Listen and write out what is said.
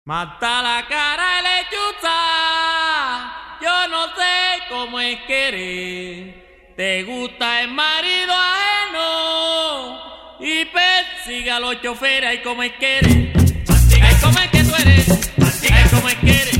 Mata la cara de lechuza, yo no sé cómo es querer. Te gusta el marido ajeno y persigue a los choferes. Ay, cómo es querer. Ay, cómo es que tú eres. Ay, cómo es querer.